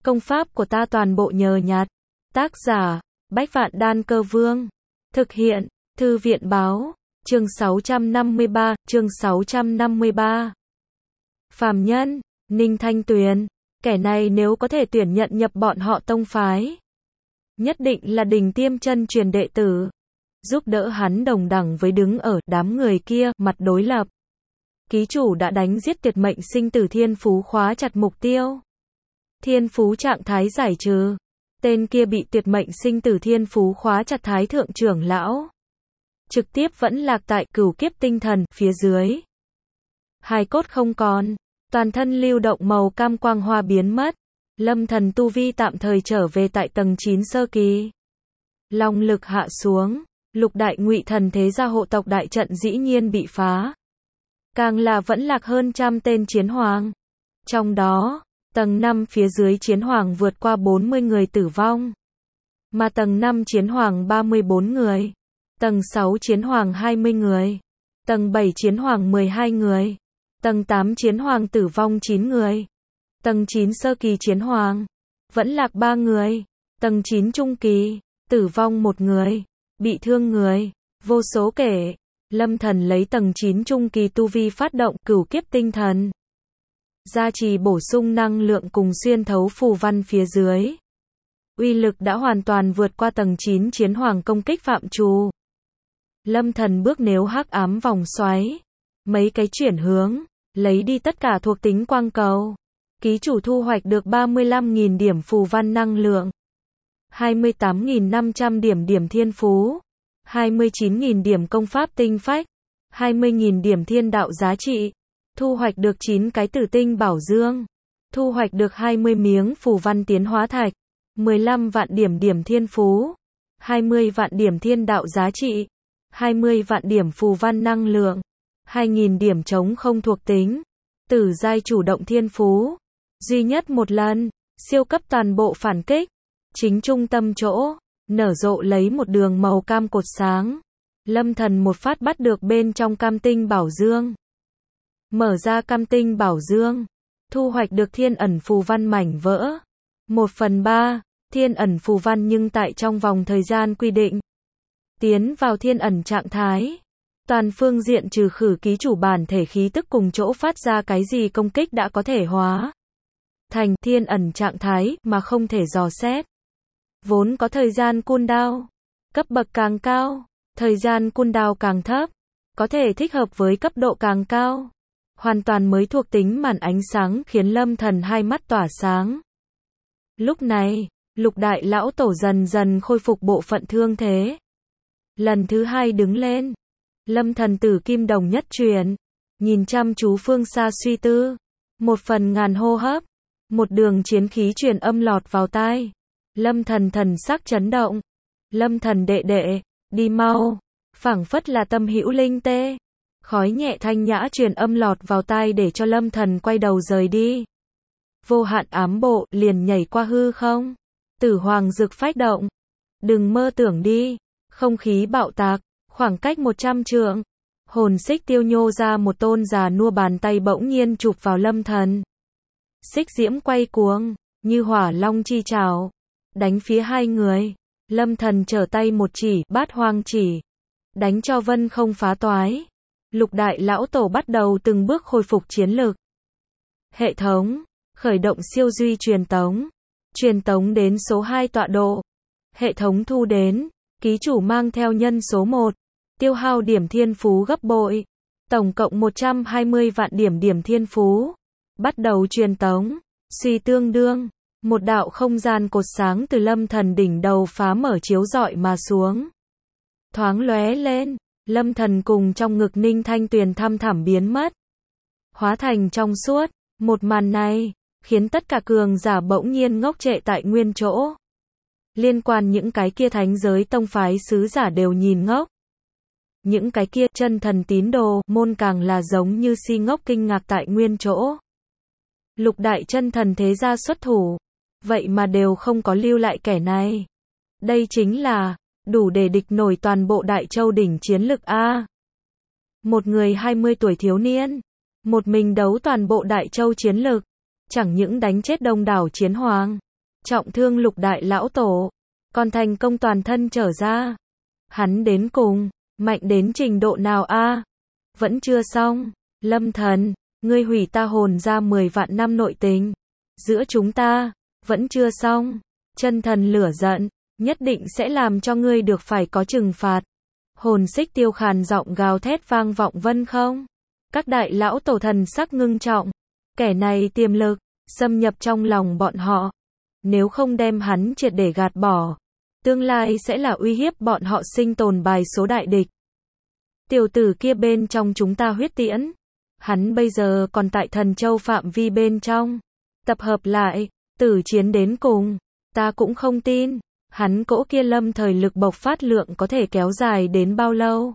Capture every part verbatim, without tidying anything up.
Công pháp của ta toàn bộ nhờ nhặt. Tác giả, Bách Vạn Đan Cơ Vương. Thực hiện, Thư viện Báo. Chương sáu trăm năm mươi ba, chương sáu trăm năm mươi ba. Phàm nhân, Ninh Thanh Tuyền. Kẻ này nếu có thể tuyển nhận nhập bọn họ tông phái, nhất định là đỉnh tiêm chân truyền đệ tử. Giúp đỡ hắn đồng đẳng với đứng ở đám người kia, mặt đối lập. Ký chủ đã đánh giết tuyệt mệnh sinh tử thiên phú khóa chặt mục tiêu. Thiên phú trạng thái giải trừ. Tên kia bị tuyệt mệnh sinh tử thiên phú khóa chặt thái thượng trưởng lão. Trực tiếp vẫn lạc tại cửu kiếp tinh thần, phía dưới. Hài cốt không còn. Toàn thân lưu động màu cam quang hoa biến mất. Lâm thần tu vi tạm thời trở về tại tầng chín sơ kỳ. Long lực hạ xuống. Lục đại ngụy thần thế gia hộ tộc đại trận dĩ nhiên bị phá. Càng là vẫn lạc hơn trăm tên chiến hoàng. Trong đó, tầng năm phía dưới chiến hoàng vượt qua bốn mươi người tử vong. Mà tầng năm chiến hoàng ba mươi bốn người. Tầng sáu chiến hoàng hai mươi người. Tầng bảy chiến hoàng mười hai người. Tầng tám chiến hoàng tử vong chín người. Tầng chín sơ kỳ chiến hoàng vẫn lạc ba người. Tầng chín trung kỳ tử vong một người, bị thương người vô số kể. Lâm thần lấy tầng chín trung kỳ tu vi phát động cửu kiếp tinh thần, gia trì bổ sung năng lượng cùng xuyên thấu phù văn phía dưới. Uy lực đã hoàn toàn vượt qua tầng chín chiến hoàng công kích phạm trù. Lâm thần bước nếu hắc ám vòng xoáy, mấy cái chuyển hướng, lấy đi tất cả thuộc tính quang cầu. Ký chủ thu hoạch được ba mươi lăm nghìn điểm phù văn năng lượng, hai mươi tám nghìn năm trăm điểm điểm thiên phú, hai mươi chín nghìn điểm công pháp tinh phách, hai mươi nghìn điểm thiên đạo giá trị. Thu hoạch được chín cái tử tinh bảo dương. Thu hoạch được hai mươi miếng phù văn tiến hóa thạch, mười lăm vạn điểm điểm thiên phú, hai mươi vạn điểm thiên đạo giá trị, hai mươi vạn điểm phù văn năng lượng, hai nghìn điểm chống không thuộc tính. Tử giai chủ động thiên phú. Duy nhất một lần, siêu cấp toàn bộ phản kích. Chính trung tâm chỗ, nở rộ lấy một đường màu cam cột sáng. Lâm thần một phát bắt được bên trong cam tinh bảo dương. Mở ra cam tinh bảo dương. Thu hoạch được thiên ẩn phù văn mảnh vỡ. Một phần ba, thiên ẩn phù văn nhưng tại trong vòng thời gian quy định. Tiến vào thiên ẩn trạng thái. Toàn phương diện trừ khử ký chủ bản thể khí tức cùng chỗ phát ra cái gì công kích đã có thể hóa thành thiên ẩn trạng thái mà không thể dò xét. Vốn có thời gian cooldown, cấp bậc càng cao, thời gian cooldown càng thấp, có thể thích hợp với cấp độ càng cao. Hoàn toàn mới thuộc tính màn ánh sáng khiến Lâm thần hai mắt tỏa sáng. Lúc này, lục đại lão tổ dần dần khôi phục bộ phận thương thế. Lần thứ hai đứng lên. Lâm thần tử kim đồng nhất truyền, nhìn chăm chú phương xa suy tư. Một phần ngàn hô hấp, một đường chiến khí truyền âm lọt vào tai. Lâm thần thần sắc chấn động. Lâm thần đệ đệ, đi mau. Phảng phất là tâm hữu linh tê. Khói nhẹ thanh nhã truyền âm lọt vào tai để cho lâm thần quay đầu rời đi. Vô hạn ám bộ liền nhảy qua hư không. Tử hoàng dực phách động. Đừng mơ tưởng đi. Không khí bạo tạc. Khoảng cách một trăm trượng, hồn xích tiêu nhô ra một tôn già nua bàn tay bỗng nhiên chụp vào lâm thần. Xích diễm quay cuồng, như hỏa long chi trảo, đánh phía hai người. Lâm thần trở tay một chỉ, bát hoang chỉ, đánh cho vân không phá toái. Lục đại lão tổ bắt đầu từng bước khôi phục chiến lực. Hệ thống, khởi động siêu duy truyền tống. Truyền tống đến số hai tọa độ. Hệ thống thu đến, ký chủ mang theo nhân số một. Tiêu hao điểm thiên phú gấp bội. Tổng cộng một trăm hai mươi vạn điểm điểm thiên phú. Bắt đầu truyền tống. Suy tương đương. Một đạo không gian cột sáng từ lâm thần đỉnh đầu phá mở chiếu rọi mà xuống. Thoáng lóe lên. Lâm thần cùng trong ngực Ninh Thanh Tuyền thăm thẳm biến mất. Hóa thành trong suốt. Một màn này, khiến tất cả cường giả bỗng nhiên ngốc trệ tại nguyên chỗ. Liên quan những cái kia thánh giới tông phái sứ giả đều nhìn ngốc. Những cái kia chân thần tín đồ môn càng là giống như si ngốc kinh ngạc tại nguyên chỗ. Lục đại chân thần thế gia xuất thủ, vậy mà đều không có lưu lại kẻ này. Đây chính là đủ để địch nổi toàn bộ Đại Châu đỉnh chiến lực a. Một người hai mươi tuổi thiếu niên, một mình đấu toàn bộ Đại Châu chiến lực, chẳng những đánh chết đông đảo chiến hoàng, trọng thương lục đại lão tổ, còn thành công toàn thân trở ra. Hắn đến cùng, mạnh đến trình độ nào a? Vẫn chưa xong, Lâm Thần, ngươi hủy ta hồn ra mười vạn năm nội tình. Giữa chúng ta, vẫn chưa xong. Chân thần lửa giận, nhất định sẽ làm cho ngươi được phải có trừng phạt. Hồn xích tiêu khàn giọng gào thét vang vọng vân không. Các đại lão tổ thần sắc ngưng trọng. Kẻ này tiềm lực, xâm nhập trong lòng bọn họ. Nếu không đem hắn triệt để gạt bỏ, tương lai sẽ là uy hiếp bọn họ sinh tồn bài số đại địch. Tiểu tử kia bên trong chúng ta huyết tiễn. Hắn bây giờ còn tại Thần Châu phạm vi bên trong. Tập hợp lại, tử chiến đến cùng. Ta cũng không tin, hắn cỗ kia lâm thời lực bộc phát lượng có thể kéo dài đến bao lâu.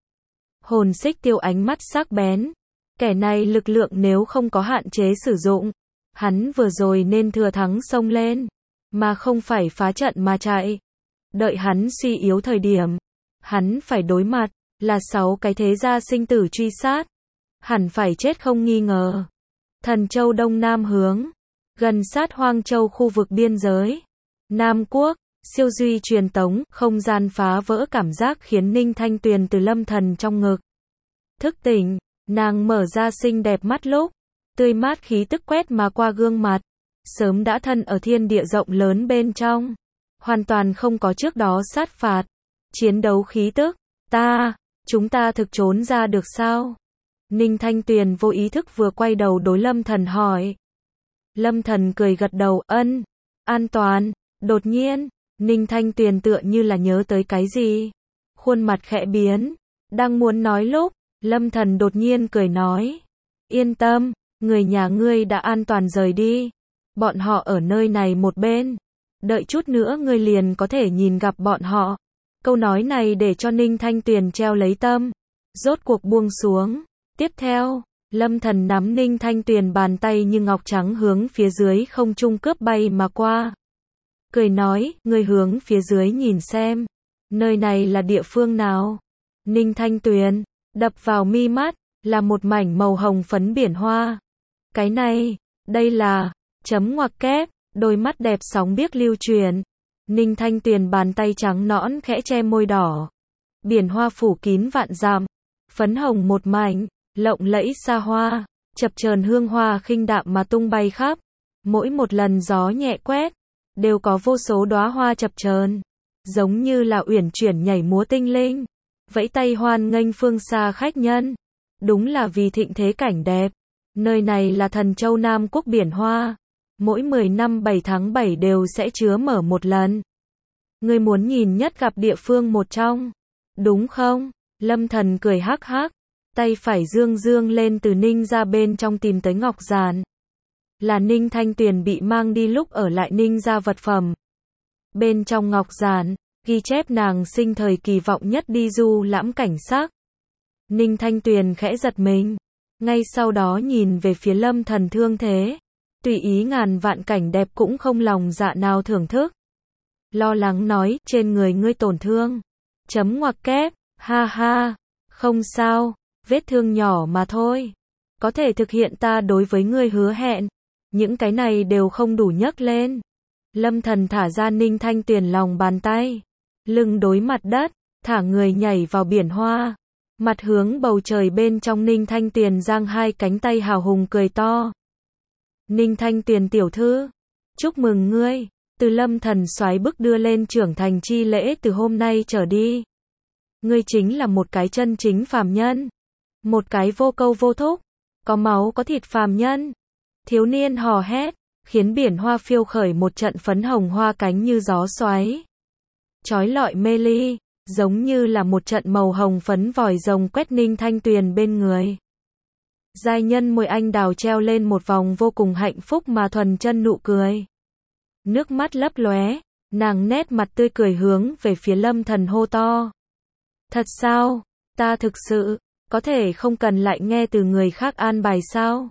Hồn xích tiêu ánh mắt sắc bén. Kẻ này lực lượng nếu không có hạn chế sử dụng, hắn vừa rồi nên thừa thắng xông lên, mà không phải phá trận mà chạy. Đợi hắn suy yếu thời điểm, hắn phải đối mặt, là sáu cái thế gia sinh tử truy sát. Hẳn phải chết không nghi ngờ. Thần Châu Đông Nam hướng, gần sát Hoang Châu khu vực biên giới. Nam Quốc, siêu duy truyền tống, không gian phá vỡ cảm giác khiến Ninh Thanh Tuyền từ Lâm Thần trong ngực thức tỉnh, nàng mở ra xinh đẹp mắt lúc, tươi mát khí tức quét mà qua gương mặt, sớm đã thân ở thiên địa rộng lớn bên trong, hoàn toàn không có trước đó sát phạt, chiến đấu khí tức. Ta, chúng ta thực trốn ra được sao? Ninh Thanh Tuyền vô ý thức vừa quay đầu đối Lâm Thần hỏi. Lâm Thần cười gật đầu, ân, an toàn. Đột nhiên, Ninh Thanh Tuyền tựa như là nhớ tới cái gì. Khuôn mặt khẽ biến, đang muốn nói lúc, Lâm Thần đột nhiên cười nói. Yên tâm, người nhà ngươi đã an toàn rời đi. Bọn họ ở nơi này một bên. Đợi chút nữa ngươi liền có thể nhìn gặp bọn họ. Câu nói này để cho Ninh Thanh Tuyền treo lấy tâm. Rốt cuộc buông xuống. Tiếp theo, Lâm Thần nắm Ninh Thanh Tuyền bàn tay như ngọc trắng hướng phía dưới không trung cướp bay mà qua. Cười nói, ngươi hướng phía dưới nhìn xem. Nơi này là địa phương nào? Ninh Thanh Tuyền, đập vào mi mắt, là một mảnh màu hồng phấn biển hoa. Cái này, đây là, chấm ngoặc kép, đôi mắt đẹp sóng biếc lưu truyền. Ninh Thanh Tuyền bàn tay trắng nõn khẽ che môi đỏ. Biển hoa phủ kín vạn dặm, phấn hồng một mảnh, lộng lẫy xa hoa, chập chờn hương hoa khinh đạm mà tung bay khắp. Mỗi một lần gió nhẹ quét, đều có vô số đóa hoa chập chờn, giống như là uyển chuyển nhảy múa tinh linh, vẫy tay hoan nghênh phương xa khách nhân. Đúng là vì thịnh thế cảnh đẹp. Nơi này là Thần Châu Nam Quốc biển hoa, mỗi mười năm bảy tháng bảy đều sẽ chứa mở một lần. Ngươi muốn nhìn nhất gặp địa phương một trong, đúng không? Lâm Thần cười hắc hắc, tay phải dương dương lên từ Ninh ra bên trong tìm tới ngọc giản. Là Ninh Thanh Tuyền bị mang đi lúc ở lại Ninh ra vật phẩm. Bên trong ngọc giản, ghi chép nàng sinh thời kỳ vọng nhất đi du lãm cảnh sắc. Ninh Thanh Tuyền khẽ giật mình, ngay sau đó nhìn về phía Lâm Thần thương thế. Tùy ý ngàn vạn cảnh đẹp cũng không lòng dạ nào thưởng thức. Lo lắng nói, trên người ngươi tổn thương. Chấm ngoặc kép, ha ha, không sao, vết thương nhỏ mà thôi. Có thể thực hiện ta đối với ngươi hứa hẹn. Những cái này đều không đủ nhấc lên. Lâm Thần thả ra Ninh Thanh Tuyền lòng bàn tay. Lưng đối mặt đất, thả người nhảy vào biển hoa. Mặt hướng bầu trời bên trong Ninh Thanh Tuyền giang hai cánh tay hào hùng cười to. Ninh Thanh Tuyền tiểu thư, chúc mừng ngươi, từ Lâm Thần xoáy bức đưa lên trưởng thành chi lễ từ hôm nay trở đi. Ngươi chính là một cái chân chính phàm nhân, một cái vô câu vô thúc, có máu có thịt phàm nhân. Thiếu niên hò hét, khiến biển hoa phiêu khởi một trận phấn hồng hoa cánh như gió xoáy. Chói lọi mê ly, giống như là một trận màu hồng phấn vòi rồng quét Ninh Thanh Tuyền bên người. Giai nhân môi anh đào treo lên một vòng vô cùng hạnh phúc mà thuần chân nụ cười. Nước mắt lấp lóe, nàng nét mặt tươi cười hướng về phía Lâm Thần hô to. Thật sao? Ta thực sự, có thể không cần lại nghe từ người khác an bài sao?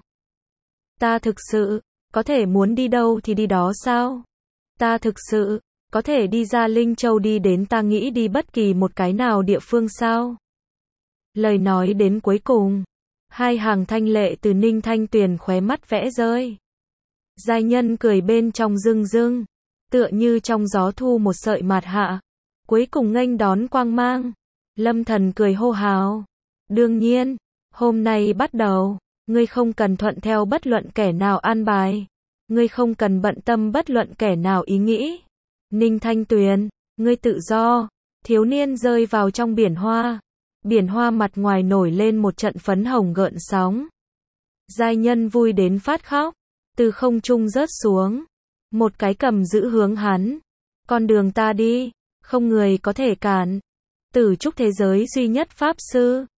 Ta thực sự, có thể muốn đi đâu thì đi đó sao? Ta thực sự, có thể đi ra Linh Châu đi đến ta nghĩ đi bất kỳ một cái nào địa phương sao? Lời nói đến cuối cùng, hai hàng thanh lệ từ Ninh Thanh Tuyền khóe mắt vẽ rơi. Giai nhân cười bên trong rưng rưng, tựa như trong gió thu một sợi mạt hạ, cuối cùng nghênh đón quang mang. Lâm Thần cười hô hào. Đương nhiên, hôm nay bắt đầu, ngươi không cần thuận theo bất luận kẻ nào an bài. Ngươi không cần bận tâm bất luận kẻ nào ý nghĩ. Ninh Thanh Tuyền, ngươi tự do. Thiếu niên rơi vào trong biển hoa. Biển hoa mặt ngoài nổi lên một trận phấn hồng gợn sóng. Giai nhân vui đến phát khóc. Từ không trung rớt xuống. Một cái cầm giữ hướng hắn. Con đường ta đi, không người có thể cản. Tử trúc thế giới duy nhất pháp sư.